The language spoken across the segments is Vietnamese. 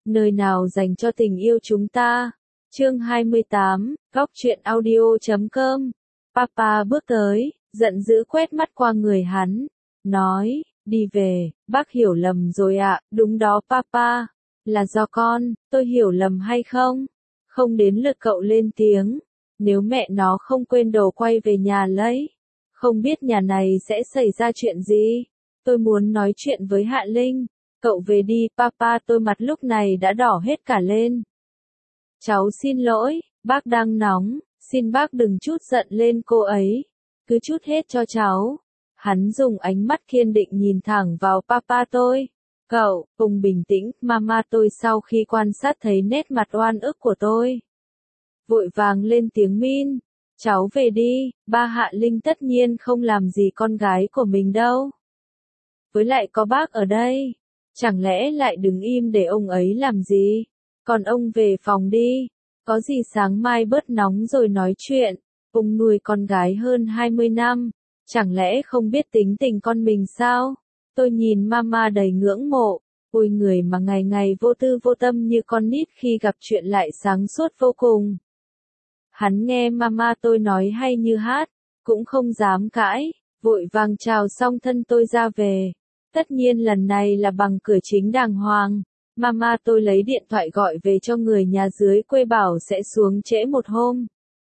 nơi nào dành cho tình yêu chúng ta. Chương 28, Góc truyện audio.com. Papa bước tới, giận dữ quét mắt qua người hắn, nói, đi về, bác hiểu lầm rồi ạ. Đúng đó Papa, là do con, tôi hiểu lầm hay không? Không đến lượt cậu lên tiếng, nếu mẹ nó không quên đồ quay về nhà lấy, không biết nhà này sẽ xảy ra chuyện gì. Tôi muốn nói chuyện với Hạ Linh. Cậu về đi Papa. Tôi mặt lúc này đã đỏ hết cả lên. Cháu xin lỗi, bác đang nóng, xin bác đừng chút giận lên cô ấy, cứ chút hết cho cháu. Hắn dùng ánh mắt kiên định nhìn thẳng vào Papa tôi. Cậu, cùng bình tĩnh, Mama tôi sau khi quan sát thấy nét mặt oan ức của tôi, vội vàng lên tiếng Min. Cháu về đi, ba. Hạ Linh tất nhiên không làm gì con gái của mình đâu. Với lại có bác ở đây, chẳng lẽ lại đứng im để ông ấy làm gì? Còn ông về phòng đi, có gì sáng mai bớt nóng rồi nói chuyện. Ông nuôi con gái hơn 20 năm, chẳng lẽ không biết tính tình con mình sao? Tôi nhìn Mama đầy ngưỡng mộ, ôi người mà ngày ngày vô tư vô tâm như con nít khi gặp chuyện lại sáng suốt vô cùng. Hắn nghe Mama tôi nói hay như hát, cũng không dám cãi, vội vàng chào xong thân tôi ra về. Tất nhiên lần này là bằng cửa chính đàng hoàng. Mama tôi lấy điện thoại gọi về cho người nhà dưới quê bảo sẽ xuống trễ một hôm.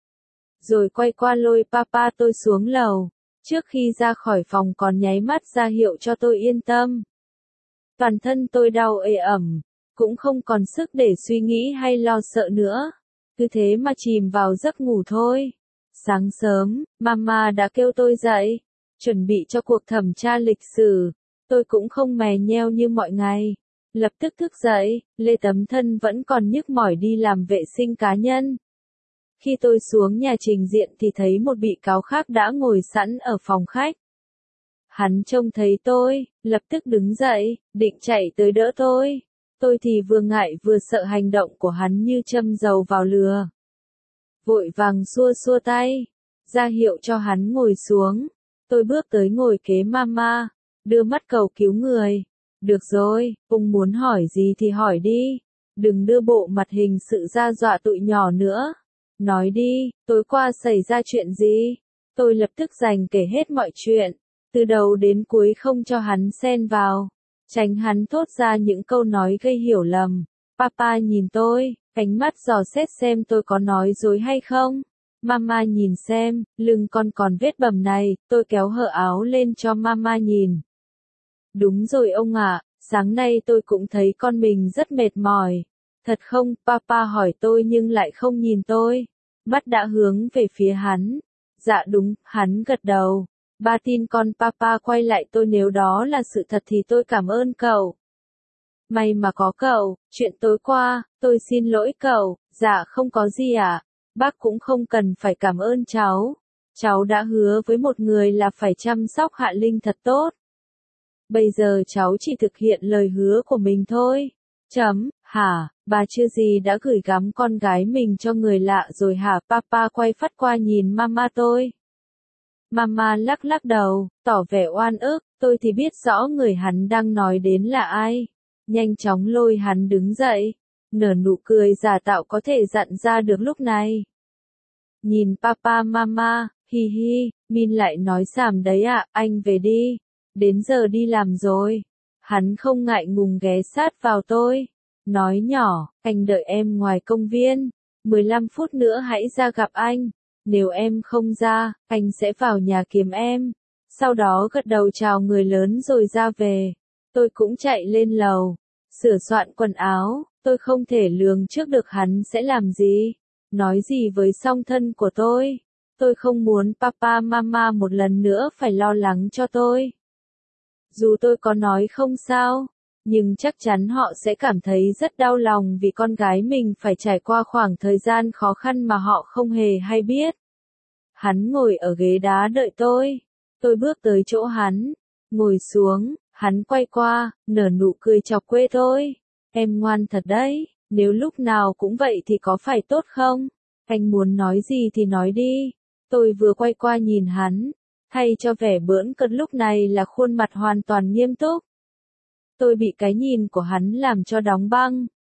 Rồi quay qua lôi Papa tôi xuống lầu. Trước khi ra khỏi phòng còn nháy mắt ra hiệu cho tôi yên tâm. Toàn thân tôi đau ê ẩm, cũng không còn sức để suy nghĩ hay lo sợ nữa. Cứ thế mà chìm vào giấc ngủ thôi. Sáng sớm, Mama đã kêu tôi dậy, chuẩn bị cho cuộc thẩm tra lịch sử. Tôi cũng không mè nheo như mọi ngày. Lập tức thức dậy, lê tấm thân vẫn còn nhức mỏi đi làm vệ sinh cá nhân. Khi tôi xuống nhà trình diện thì thấy một bị cáo khác đã ngồi sẵn ở phòng khách. Hắn trông thấy tôi, lập tức đứng dậy, định chạy tới đỡ tôi. Tôi thì vừa ngại vừa sợ hành động của hắn như châm dầu vào lửa. Vội vàng xua xua tay, ra hiệu cho hắn ngồi xuống. Tôi bước tới ngồi kế Mama, đưa mắt cầu cứu người. Được rồi, ông muốn hỏi gì thì hỏi đi. Đừng đưa bộ mặt hình sự ra dọa tụi nhỏ nữa. Nói đi, tối qua xảy ra chuyện gì? Tôi lập tức dành kể hết mọi chuyện, từ đầu đến cuối không cho hắn xen vào, tránh hắn thốt ra những câu nói gây hiểu lầm. Papa nhìn tôi, ánh mắt dò xét xem tôi có nói dối hay không. Mama nhìn xem, lưng con còn vết bầm này. Tôi kéo hở áo lên cho Mama nhìn. Đúng rồi ông ạ, sáng nay tôi cũng thấy con mình rất mệt mỏi. Thật không? Papa hỏi tôi nhưng lại không nhìn tôi. Mắt đã hướng về phía hắn. Dạ đúng, hắn gật đầu. Ba tin con. Papa quay lại tôi, nếu đó là sự thật thì tôi cảm ơn cậu. May mà có cậu, chuyện tối qua, tôi xin lỗi cậu. Dạ không có gì ạ. Bác cũng không cần phải cảm ơn cháu. Cháu đã hứa với một người là phải chăm sóc Hạ Linh thật tốt. Bây giờ cháu chỉ thực hiện lời hứa của mình thôi. Hả, bà chưa gì đã gửi gắm con gái mình cho người lạ rồi hả? Papa quay phát qua nhìn Mama tôi. Mama lắc lắc đầu, tỏ vẻ oan ức. Tôi thì biết rõ người hắn đang nói đến là ai. Nhanh chóng lôi hắn đứng dậy, nở nụ cười giả tạo có thể dặn ra được lúc này. Nhìn Papa Mama, hi hi, Min lại nói xàm đấy ạ. Anh về đi, đến giờ đi làm rồi. Hắn không ngại ngùng ghé sát vào tôi, nói nhỏ, anh đợi em ngoài công viên, 15 phút nữa hãy ra gặp anh. Nếu em không ra, anh sẽ vào nhà kiếm em. Sau đó gật đầu chào người lớn rồi ra về. Tôi cũng chạy lên lầu, sửa soạn quần áo. Tôi không thể lường trước được hắn sẽ làm gì, nói gì với song thân của tôi. Tôi không muốn Papa Mama một lần nữa phải lo lắng cho tôi. Dù tôi có nói không sao, nhưng chắc chắn họ sẽ cảm thấy rất đau lòng vì con gái mình phải trải qua khoảng thời gian khó khăn mà họ không hề hay biết. Hắn ngồi ở ghế đá đợi tôi. Tôi bước tới chỗ hắn, ngồi xuống, hắn quay qua, nở nụ cười chọc quê tôi. Em ngoan thật đấy, nếu lúc nào cũng vậy thì có phải tốt không? Anh muốn nói gì thì nói đi. Tôi vừa quay qua nhìn hắn, thay cho vẻ bỡn cợt lúc này là khuôn mặt hoàn toàn nghiêm túc. Tôi bị cái nhìn của hắn làm cho đóng băng.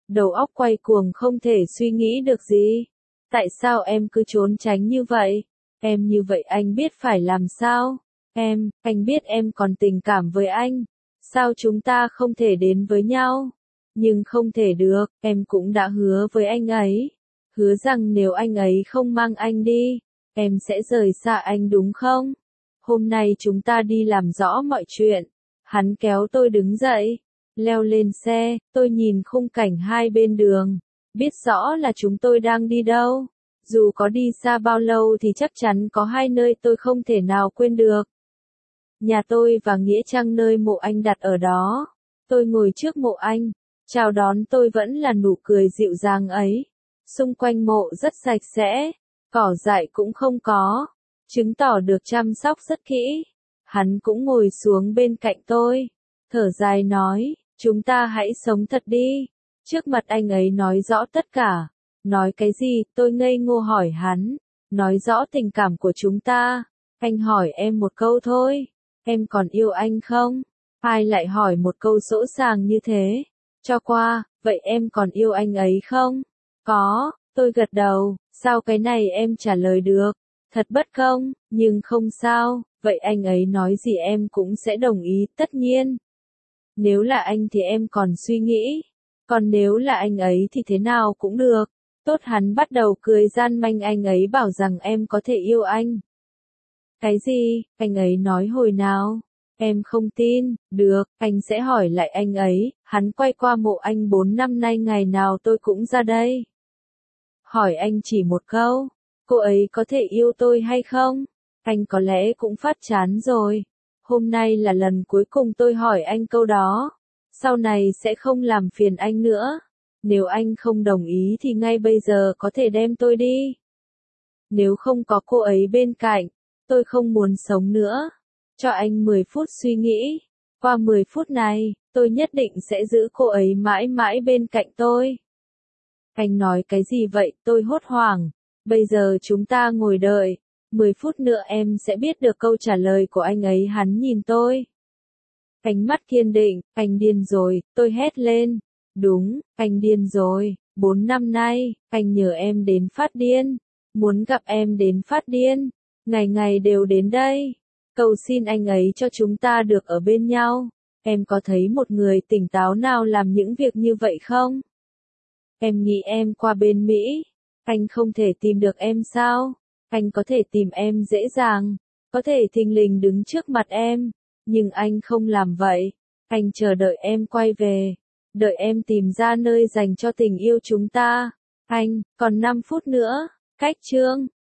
đầu óc quay cuồng không thể suy nghĩ được gì. Tại sao em cứ trốn tránh như vậy? Em như vậy anh biết phải làm sao? Anh biết em còn tình cảm với anh. Sao chúng ta không thể đến với nhau? Nhưng không thể được, em cũng đã hứa với anh ấy. Hứa rằng nếu anh ấy không mang anh đi, em sẽ rời xa anh đúng không? Hôm nay chúng ta đi làm rõ mọi chuyện. Hắn kéo tôi đứng dậy, leo lên xe, tôi nhìn khung cảnh hai bên đường, biết rõ là chúng tôi đang đi đâu. Dù có đi xa bao lâu thì chắc chắn có hai nơi tôi không thể nào quên được. Nhà tôi và nghĩa trang nơi mộ anh đặt ở đó. Tôi ngồi trước mộ anh, chào đón tôi vẫn là nụ cười dịu dàng ấy. Xung quanh mộ rất sạch sẽ, cỏ dại cũng không có, chứng tỏ được chăm sóc rất kỹ. Hắn cũng ngồi xuống bên cạnh tôi, thở dài nói, chúng ta hãy sống thật đi. Trước mặt anh ấy nói rõ tất cả. Nói cái gì? Tôi ngây ngô hỏi hắn. Nói rõ tình cảm của chúng ta. Anh hỏi em một câu thôi. Em còn yêu anh không? Ai lại hỏi một câu dỗ dàng như thế? Cho qua, vậy em còn yêu anh ấy không? Có, tôi gật đầu. Sao cái này em trả lời được? Thật bất công, nhưng không sao. Vậy anh ấy nói gì em cũng sẽ đồng ý, tất nhiên. Nếu là anh thì em còn suy nghĩ. Còn nếu là anh ấy thì thế nào cũng được. Tốt, hắn bắt đầu cười gian manh, anh ấy bảo rằng em có thể yêu anh. Cái gì? Anh ấy nói hồi nào? Em không tin. Được, anh sẽ hỏi lại anh ấy. Hắn quay qua mộ anh, 4 năm nay ngày nào tôi cũng ra đây. Hỏi anh chỉ một câu. Cô ấy có thể yêu tôi hay không? Anh có lẽ cũng phát chán rồi. Hôm nay là lần cuối cùng tôi hỏi anh câu đó. Sau này sẽ không làm phiền anh nữa. Nếu anh không đồng ý thì ngay bây giờ có thể đem tôi đi. Nếu không có cô ấy bên cạnh, tôi không muốn sống nữa. Cho anh 10 phút suy nghĩ. Qua 10 phút này, tôi nhất định sẽ giữ cô ấy mãi mãi bên cạnh tôi. Anh nói cái gì vậy? Tôi hốt hoảng. Bây giờ chúng ta ngồi đợi. 10 phút nữa em sẽ biết được câu trả lời của anh ấy. Hắn nhìn tôi. Ánh mắt kiên định. Anh điên rồi, tôi hét lên. Đúng, anh điên rồi. 4 năm nay, anh nhờ em đến phát điên. Muốn gặp em đến phát điên. Ngày ngày đều đến đây. Cầu xin anh ấy cho chúng ta được ở bên nhau. Em có thấy một người tỉnh táo nào làm những việc như vậy không? Em nghĩ em qua bên Mỹ. Anh không thể tìm được em sao? Anh có thể tìm em dễ dàng. Có thể thình lình đứng trước mặt em. Nhưng anh không làm vậy. Anh chờ đợi em quay về. Đợi em tìm ra nơi dành cho tình yêu chúng ta. Anh, còn 5 phút nữa. Cách chương